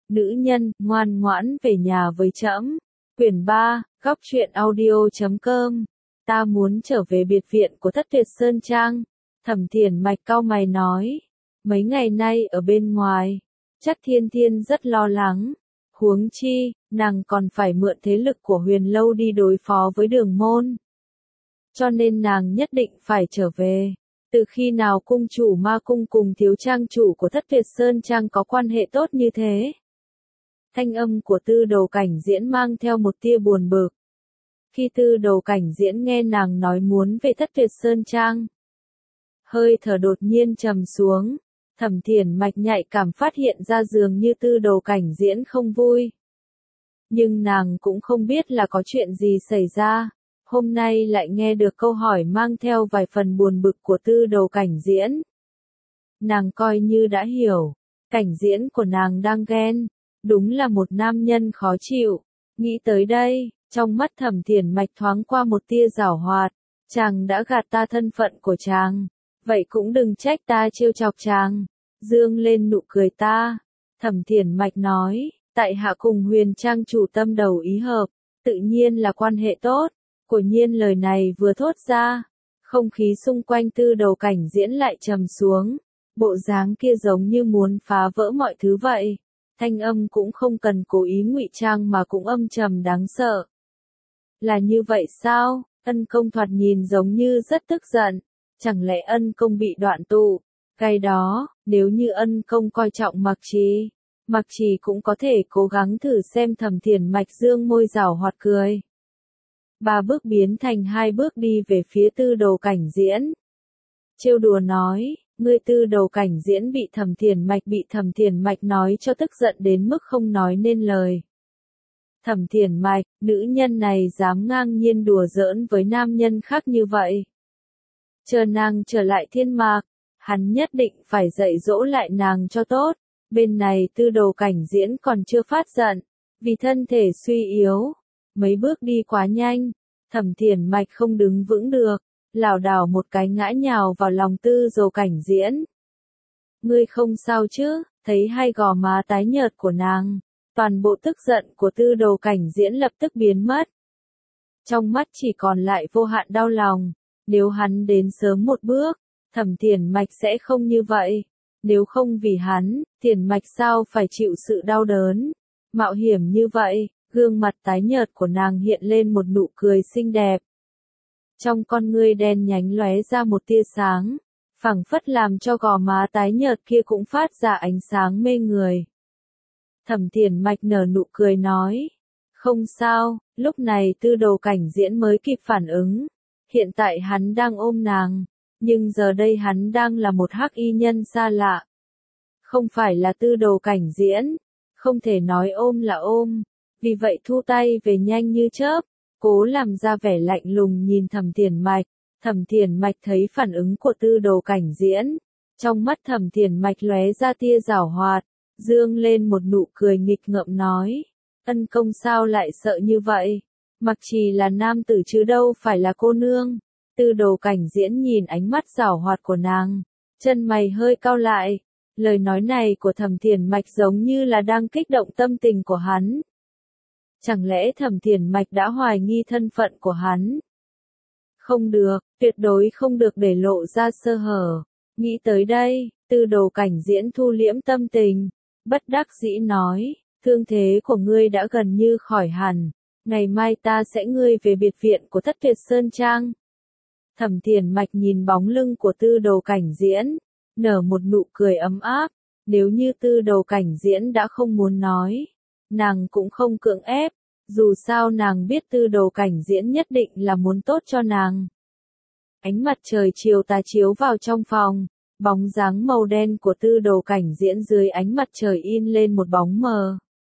Nữ nhân, ngoan ngoãn về nhà với trẫm. Quyển 3, góc truyện audio.com. Ta muốn trở về biệt viện của Thất Tuyệt Sơn Trang. Thẩm Thiền Mạch cau mày nói. Mấy ngày nay ở bên ngoài, chắc Thiên Thiên rất lo lắng. Huống chi, nàng còn phải mượn thế lực của Huyền Lâu đi đối phó với Đường Môn. Cho nên nàng nhất định phải trở về. Từ khi nào cung chủ Ma Cung cùng thiếu trang chủ của Thất Tuyệt Sơn Trang có quan hệ tốt như thế? Thanh âm của Tư Đầu Cảnh Diễn mang theo một tia buồn bực. Khi Tư Đầu Cảnh Diễn nghe nàng nói muốn về Thất Tuyệt Sơn Trang, hơi thở đột nhiên trầm xuống. Thẩm Thiền Mạch nhạy cảm phát hiện ra dường như Tư Đầu Cảnh Diễn không vui. Nhưng nàng cũng không biết là có chuyện gì xảy ra. Hôm nay lại nghe được câu hỏi mang theo vài phần buồn bực của Tư Đầu Cảnh Diễn. Nàng coi như đã hiểu, Cảnh Diễn của nàng đang ghen, đúng là một nam nhân khó chịu. Nghĩ tới đây, trong mắt Thẩm Thiền Mạch thoáng qua một tia giảo hoạt. Chàng đã gạt ta thân phận của chàng, vậy cũng đừng trách ta trêu chọc chàng. Dương lên nụ cười ta. Thẩm Thiền Mạch nói, tại hạ cùng Huyền Trang chủ tâm đầu ý hợp, tự nhiên là quan hệ tốt. Quả nhiên lời này vừa thốt ra, không khí xung quanh Tư Đầu Cảnh Diễn lại trầm xuống, bộ dáng kia giống như muốn phá vỡ mọi thứ vậy. Thanh âm cũng không cần cố ý ngụy trang mà cũng âm trầm đáng sợ. Là như vậy sao? Ân Công thoạt nhìn giống như rất tức giận, chẳng lẽ Ân Công bị đoạn tụ? Cái đó, nếu như Ân Công coi trọng Mặc Trì cũng có thể cố gắng thử xem. Thẩm Thiền Mạch dương môi giảo hoạt cười. 3 bước biến thành 2 bước đi về phía Tư Đầu Cảnh Diễn. Trêu đùa nói, ngươi Tư Đầu Cảnh Diễn bị Thẩm Thiền Mạch nói cho tức giận đến mức không nói nên lời. Thẩm Thiền Mạch, nữ nhân này dám ngang nhiên đùa giỡn với nam nhân khác như vậy. Chờ nàng trở lại Thiên Mạc, hắn nhất định phải dạy dỗ lại nàng cho tốt. Bên này Tư Đầu Cảnh Diễn còn chưa phát giận, vì thân thể suy yếu. Mấy bước đi quá nhanh, Thẩm Thiền Mạch không đứng vững được, lảo đảo một cái ngã nhào vào lòng Tư Đầu Cảnh Diễn. Ngươi không sao chứ? Thấy hai gò má tái nhợt của nàng, toàn bộ tức giận của Tư Đầu Cảnh Diễn lập tức biến mất. Trong mắt chỉ còn lại vô hạn đau lòng. Nếu hắn đến sớm một bước, Thẩm Thiền Mạch sẽ không như vậy. Nếu không vì hắn, Thiền Mạch sao phải chịu sự đau đớn, mạo hiểm như vậy. Gương mặt tái nhợt của nàng hiện lên một nụ cười xinh đẹp. Trong con ngươi đen nhánh lóe ra một tia sáng, phảng phất làm cho gò má tái nhợt kia cũng phát ra ánh sáng mê người. Thẩm Thiền Mạch nở nụ cười nói, không sao. Lúc này Tư Đầu Cảnh Diễn mới kịp phản ứng. Hiện tại hắn đang ôm nàng, nhưng giờ đây hắn đang là một hắc y nhân xa lạ. Không phải là Tư Đầu Cảnh Diễn, không thể nói ôm là ôm. Vì vậy thu tay về nhanh như chớp, cố làm ra vẻ lạnh lùng nhìn Thẩm Thiền Mạch. Thẩm Thiền Mạch thấy phản ứng của Tư Đầu Cảnh Diễn, trong mắt Thẩm Thiền Mạch lóe ra tia giảo hoạt, dương lên một nụ cười nghịch ngợm nói, Ân Công sao lại sợ như vậy? Mặc Trì là nam tử chứ đâu phải là cô nương. Tư Đầu Cảnh Diễn nhìn ánh mắt giảo hoạt của nàng, chân mày hơi cau lại. Lời nói này của Thẩm Thiền Mạch giống như là đang kích động tâm tình của hắn. Chẳng lẽ Thẩm Thiền Mạch đã hoài nghi thân phận của hắn? Không được, tuyệt đối không được để lộ ra sơ hở. Nghĩ tới đây, Tư Đầu Cảnh Diễn thu liễm tâm tình, bất đắc dĩ nói, thương thế của ngươi đã gần như khỏi hẳn, ngày mai ta sẽ ngươi về biệt viện của Thất Tuyệt Sơn Trang. Thẩm Thiền Mạch nhìn bóng lưng của Tư Đầu Cảnh Diễn, nở một nụ cười ấm áp. Nếu như Tư Đầu Cảnh Diễn đã không muốn nói, nàng cũng không cưỡng ép, dù sao nàng biết Tư Đầu Cảnh Diễn nhất định là muốn tốt cho nàng. Ánh mặt trời chiều tà chiếu vào trong phòng, bóng dáng màu đen của Tư Đầu Cảnh Diễn dưới ánh mặt trời in lên một bóng mờ.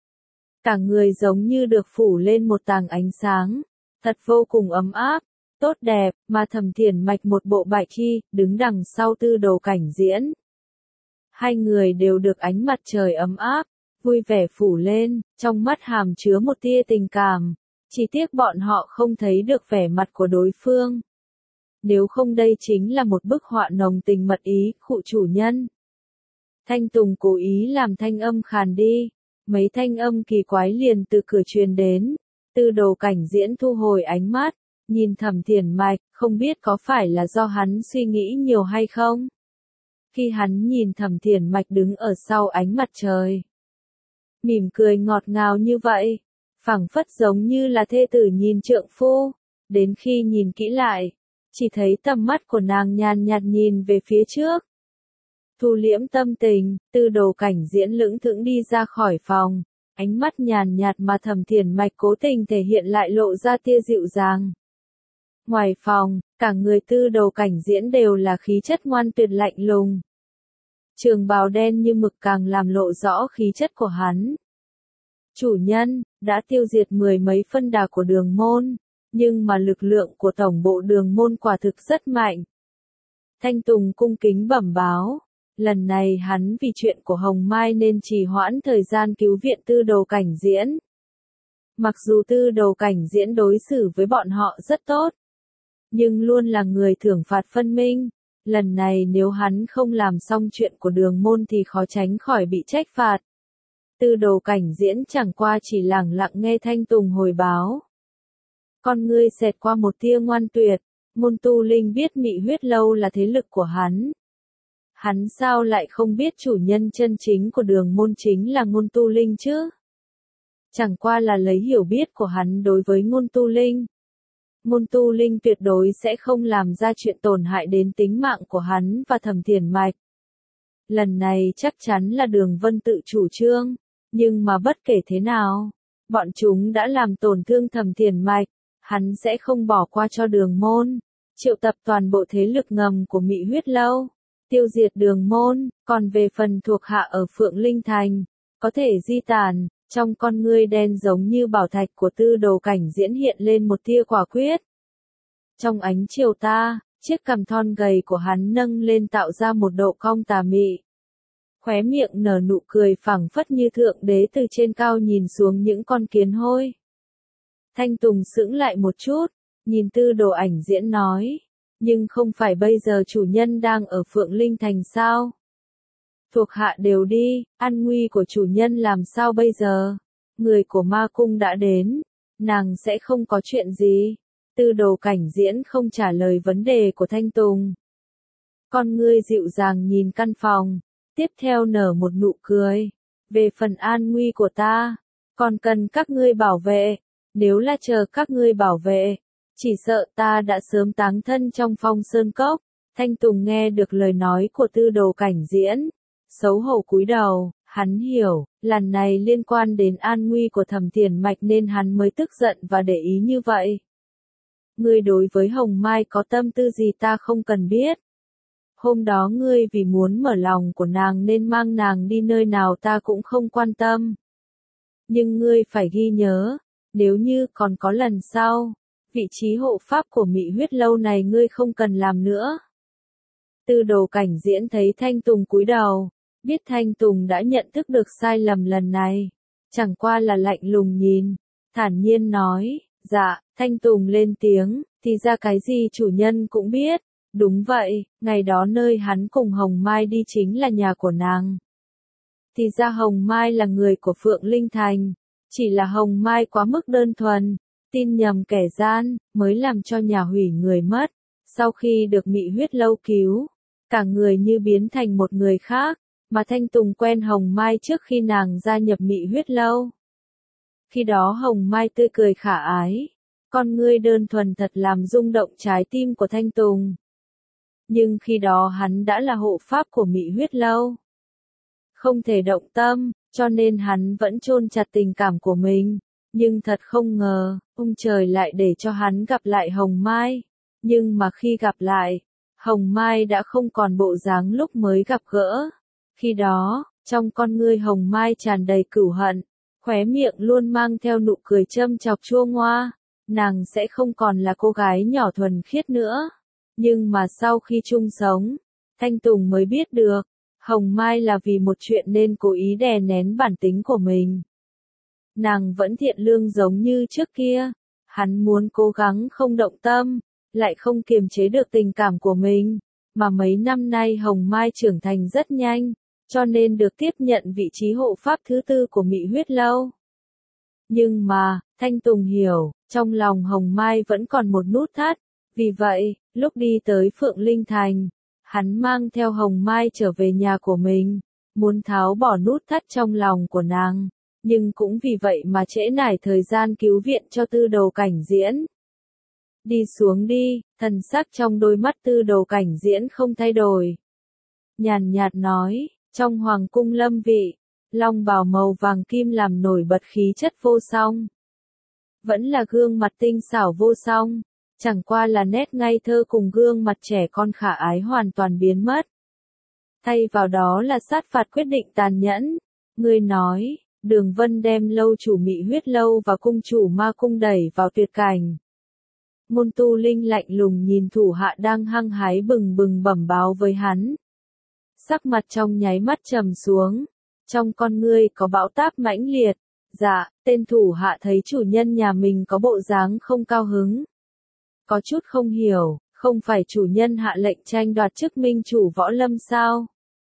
Cả người giống như được phủ lên một tầng ánh sáng, thật vô cùng ấm áp, tốt đẹp, mà Thẩm Thiền Mạch một bộ bạch y, đứng đằng sau Tư Đầu Cảnh Diễn. Hai người đều được ánh mặt trời ấm áp, vui vẻ phủ lên, trong mắt hàm chứa một tia tình cảm. Chỉ tiếc bọn họ không thấy được vẻ mặt của đối phương. Nếu không đây chính là một bức họa nồng tình mật ý, khụ chủ nhân. Thanh Tùng cố ý làm thanh âm khàn đi. mấy thanh âm kỳ quái liền từ cửa truyền đến. Tư Đồ Cảnh Diễn thu hồi ánh mắt, nhìn Thẩm Thiền Mạch, không biết có phải là do hắn suy nghĩ nhiều hay không? Khi hắn nhìn Thẩm Thiền Mạch đứng ở sau ánh mặt trời, mỉm cười ngọt ngào như vậy, phảng phất giống như là thê tử nhìn trượng phu, đến khi nhìn kỹ lại, chỉ thấy tầm mắt của nàng nhàn nhạt nhìn về phía trước. Thu liễm tâm tình, Tư Đồ Cảnh Diễn lững thững đi ra khỏi phòng, ánh mắt nhàn nhạt mà Thẩm Thiền Mạch cố tình thể hiện lại lộ ra tia dịu dàng. Ngoài phòng, cả người Tư Đồ Cảnh Diễn đều là khí chất ngoan tuyệt lạnh lùng. Trường bào đen như mực càng làm lộ rõ khí chất của hắn. Chủ nhân, đã tiêu diệt mười mấy phân đà của Đường Môn, nhưng mà lực lượng của tổng bộ Đường Môn quả thực rất mạnh. Thanh Tùng cung kính bẩm báo, lần này hắn vì chuyện của Hồng Mai nên trì hoãn thời gian cứu viện Tư Đồ Cảnh Diễn. Mặc dù Tư Đồ Cảnh Diễn đối xử với bọn họ rất tốt, nhưng luôn là người thưởng phạt phân minh. Lần này nếu hắn không làm xong chuyện của Đường Môn thì khó tránh khỏi bị trách phạt. Tư Đồ Cảnh Diễn chẳng qua chỉ lẳng lặng nghe Thanh Tùng hồi báo. Con ngươi xẹt qua một tia ngoan tuyệt, Môn Tu Linh biết Mị Huyết Lâu là thế lực của hắn. Hắn sao lại không biết chủ nhân chân chính của Đường Môn chính là Môn Tu Linh chứ? Chẳng qua là lấy hiểu biết của hắn đối với Môn Tu Linh. Môn Tu Linh tuyệt đối sẽ không làm ra chuyện tổn hại đến tính mạng của hắn và Thẩm Thiền Mạch. Lần này chắc chắn là Đường Vân tự chủ trương, nhưng mà bất kể thế nào, bọn chúng đã làm tổn thương Thẩm Thiền Mạch, hắn sẽ không bỏ qua cho Đường Môn, triệu tập toàn bộ thế lực ngầm của Mị Huyết Lâu, tiêu diệt Đường Môn, còn về phần thuộc hạ ở Phượng Linh Thành, có thể di tản. Trong con ngươi đen giống như bảo thạch của Tư Đồ Cảnh Diễn hiện lên một tia quả quyết. Trong ánh chiều ta, chiếc cằm thon gầy của hắn nâng lên tạo ra một độ cong tà mị. Khóe miệng nở nụ cười phảng phất như thượng đế từ trên cao nhìn xuống những con kiến hôi. Thanh Tùng sững lại một chút, nhìn Tư Đồ Ảnh Diễn nói, nhưng không phải bây giờ chủ nhân đang ở Phượng Linh Thành sao? Thuộc hạ đều đi, an nguy của chủ nhân làm sao bây giờ? Người của ma cung đã đến, nàng sẽ không có chuyện gì. Tư Đồ Cảnh Diễn không trả lời vấn đề của Thanh Tùng. Con ngươi dịu dàng nhìn căn phòng, tiếp theo nở một nụ cười. Về phần an nguy của ta, còn cần các ngươi bảo vệ, nếu là chờ các ngươi bảo vệ, chỉ sợ ta đã sớm táng thân trong phong sơn cốc. Thanh Tùng nghe được lời nói của Tư Đồ Cảnh Diễn, xấu hổ cúi đầu, hắn hiểu, lần này liên quan đến an nguy của Thẩm Thiền Mạch nên hắn mới tức giận và để ý như vậy. Ngươi đối với Hồng Mai có tâm tư gì ta không cần biết. Hôm đó ngươi vì muốn mở lòng của nàng nên mang nàng đi nơi nào ta cũng không quan tâm. Nhưng ngươi phải ghi nhớ, nếu như còn có lần sau, vị trí hộ pháp của Mị Huyết Lâu này ngươi không cần làm nữa. Tư Đồ Cảnh Diễn thấy Thanh Tùng cúi đầu, biết Thanh Tùng đã nhận thức được sai lầm lần này, chẳng qua là lạnh lùng nhìn, thản nhiên nói, dạ. Thanh Tùng lên tiếng, thì ra cái gì chủ nhân cũng biết. Đúng vậy, ngày đó nơi hắn cùng Hồng Mai đi chính là nhà của nàng. Thì ra Hồng Mai là người của Phượng Linh Thành, chỉ là Hồng Mai quá mức đơn thuần, tin nhầm kẻ gian, mới làm cho nhà hủy người mất. Sau khi được Mị Huyết Lâu cứu, cả người như biến thành một người khác, mà Thanh Tùng quen Hồng Mai trước khi nàng gia nhập Mị Huyết Lâu. Khi đó Hồng Mai tươi cười khả ái, con ngươi đơn thuần thật làm rung động trái tim của Thanh Tùng. Nhưng khi đó hắn đã là hộ pháp của Mị Huyết Lâu, không thể động tâm, cho nên hắn vẫn chôn chặt tình cảm của mình. Nhưng thật không ngờ, ông trời lại để cho hắn gặp lại Hồng Mai. Nhưng mà khi gặp lại, Hồng Mai đã không còn bộ dáng lúc mới gặp gỡ. Khi đó, trong con ngươi Hồng Mai tràn đầy cửu hận, khóe miệng luôn mang theo nụ cười châm chọc chua ngoa. Nàng sẽ không còn là cô gái nhỏ thuần khiết nữa. Nhưng mà sau khi chung sống, Thanh Tùng mới biết được, Hồng Mai là vì một chuyện nên cố ý đè nén bản tính của mình. Nàng vẫn thiện lương giống như trước kia, hắn muốn cố gắng không động tâm, lại không kiềm chế được tình cảm của mình, mà mấy năm nay Hồng Mai trưởng thành rất nhanh, cho nên được tiếp nhận vị trí hộ pháp thứ tư của Mị Huyết Lâu. Nhưng mà, Thanh Tùng hiểu, trong lòng Hồng Mai vẫn còn một nút thắt, vì vậy, lúc đi tới Phượng Linh Thành, hắn mang theo Hồng Mai trở về nhà của mình, muốn tháo bỏ nút thắt trong lòng của nàng, nhưng cũng vì vậy mà trễ nải thời gian cứu viện cho Tư Đồ Cảnh Diễn. Đi xuống đi, thần sắc trong đôi mắt Tư Đồ Cảnh Diễn không thay đổi. Nhàn nhạt nói, trong hoàng cung lâm vị, long bào màu vàng kim làm nổi bật khí chất vô song. Vẫn là gương mặt tinh xảo vô song, chẳng qua là nét ngây thơ cùng gương mặt trẻ con khả ái hoàn toàn biến mất. Thay vào đó là sát phạt quyết định tàn nhẫn. Ngươi nói, Đường Vân đem lâu chủ Mị Huyết Lâu và cung chủ Ma Cung đẩy vào tuyệt cảnh. Môn Tu Linh lạnh lùng nhìn thủ hạ đang hăng hái bừng bừng bẩm báo với hắn. Sắc mặt trong nháy mắt trầm xuống, trong con ngươi có bão táp mãnh liệt. Dạ, tên thủ hạ thấy chủ nhân nhà mình có bộ dáng không cao hứng. Có chút không hiểu, không phải chủ nhân hạ lệnh tranh đoạt chức minh chủ võ lâm sao?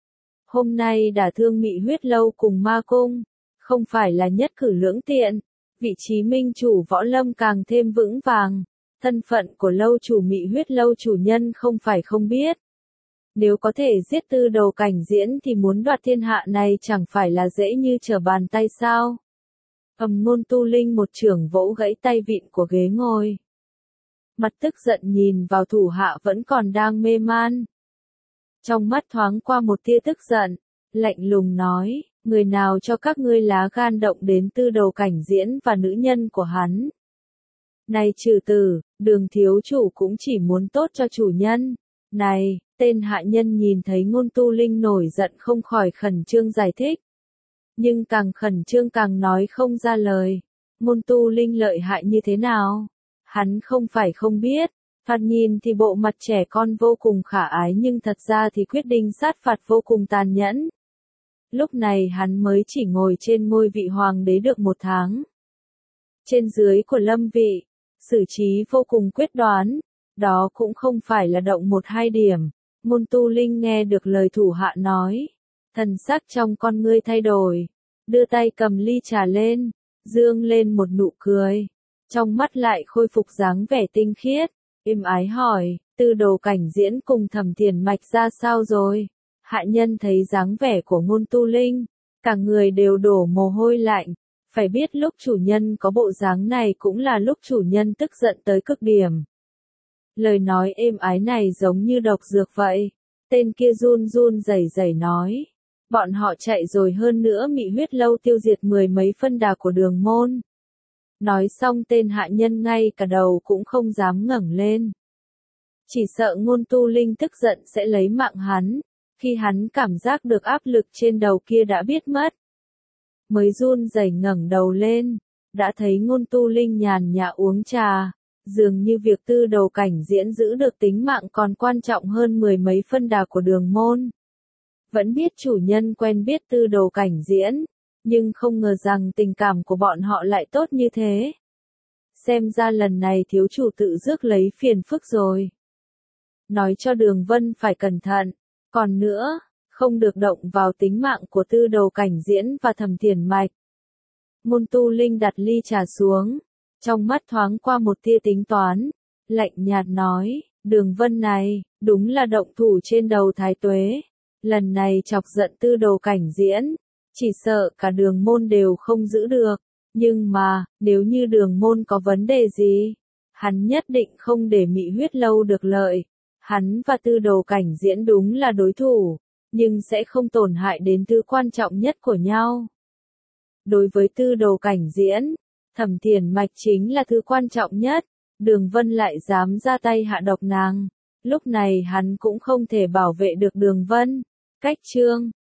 Hôm nay đả thương Mị Huyết Lâu cùng Ma Cung, không phải là nhất cử lưỡng tiện, vị trí minh chủ võ lâm càng thêm vững vàng, thân phận của lâu chủ Mị Huyết Lâu chủ nhân không phải không biết. Nếu có thể giết Tư Đồ Cảnh Diễn thì muốn đoạt thiên hạ này chẳng phải là dễ như trở bàn tay sao? Môn Tu Linh một chưởng vỗ gãy tay vịn của ghế ngồi. Mặt tức giận nhìn vào thủ hạ vẫn còn đang mê man. Trong mắt thoáng qua một tia tức giận, lạnh lùng nói, người nào cho các ngươi lá gan động đến Tư Đồ Cảnh Diễn và nữ nhân của hắn. Này trừ tử, Đường thiếu chủ cũng chỉ muốn tốt cho chủ nhân. Này, tên hạ nhân nhìn thấy Ngôn Tu Linh nổi giận không khỏi khẩn trương giải thích. Nhưng càng khẩn trương càng nói không ra lời. Ngôn Tu Linh lợi hại như thế nào? Hắn không phải không biết. Thoạt nhìn thì bộ mặt trẻ con vô cùng khả ái nhưng thật ra thì quyết định sát phạt vô cùng tàn nhẫn. Lúc này hắn mới chỉ ngồi trên ngôi vị hoàng đế được 1 tháng. Trên dưới của lâm vị, xử trí vô cùng quyết đoán. Đó cũng không phải là động 1-2 điểm. Môn Tu Linh nghe được lời thủ hạ nói. Thần sắc trong con ngươi thay đổi. Đưa tay cầm ly trà lên. Dương lên một nụ cười. Trong mắt lại khôi phục dáng vẻ tinh khiết. Êm ái hỏi, Tư Đồ Cảnh Diễn cùng Thẩm Thiền Mạch ra sao rồi? Hạ nhân thấy dáng vẻ của Ngôn Tu Linh. Cả người đều đổ mồ hôi lạnh. Phải biết lúc chủ nhân có bộ dáng này cũng là lúc chủ nhân tức giận tới cực điểm. Lời nói êm ái này giống như độc dược vậy. Tên kia run run rẩy rẩy nói. Bọn họ chạy rồi hơn nữa Mị Huyết Lâu tiêu diệt 10 mấy phân đà của Đường môn. Nói xong tên hạ nhân ngay cả đầu cũng không dám ngẩng lên. Chỉ sợ Ngôn Tu Linh tức giận sẽ lấy mạng hắn. Khi hắn cảm giác được áp lực trên đầu kia đã biết mất. Mới run rẩy ngẩng đầu lên. Đã thấy Ngôn Tu Linh nhàn nhã uống trà. Dường như việc Tư Đồ Cảnh Diễn giữ được tính mạng còn quan trọng hơn 10 mấy phân đà của Đường môn. Vẫn biết chủ nhân quen biết Tư Đồ Cảnh Diễn, nhưng không ngờ rằng tình cảm của bọn họ lại tốt như thế. Xem ra lần này thiếu chủ tự rước lấy phiền phức rồi. Nói cho Đường Vân phải cẩn thận, còn nữa, không được động vào tính mạng của Tư Đồ Cảnh Diễn và Thẩm Thiền Mạch. Môn Tu Linh đặt ly trà xuống. Trong mắt thoáng qua một tia tính toán, lạnh nhạt nói, Đường Vân này, đúng là động thủ trên đầu Thái Tuế. Lần này chọc giận Tư Đồ Cảnh Diễn, chỉ sợ cả Đường môn đều không giữ được. Nhưng mà, nếu như Đường môn có vấn đề gì, hắn nhất định không để Mị Huyết Lâu được lợi. Hắn và Tư Đồ Cảnh Diễn đúng là đối thủ, nhưng sẽ không tổn hại đến thứ quan trọng nhất của nhau. Đối với Tư Đồ Cảnh Diễn, Thẩm Thiền Mạch chính là thứ quan trọng nhất, Đường Vân lại dám ra tay hạ độc nàng. Lúc này hắn cũng không thể bảo vệ được Đường Vân. Cách chương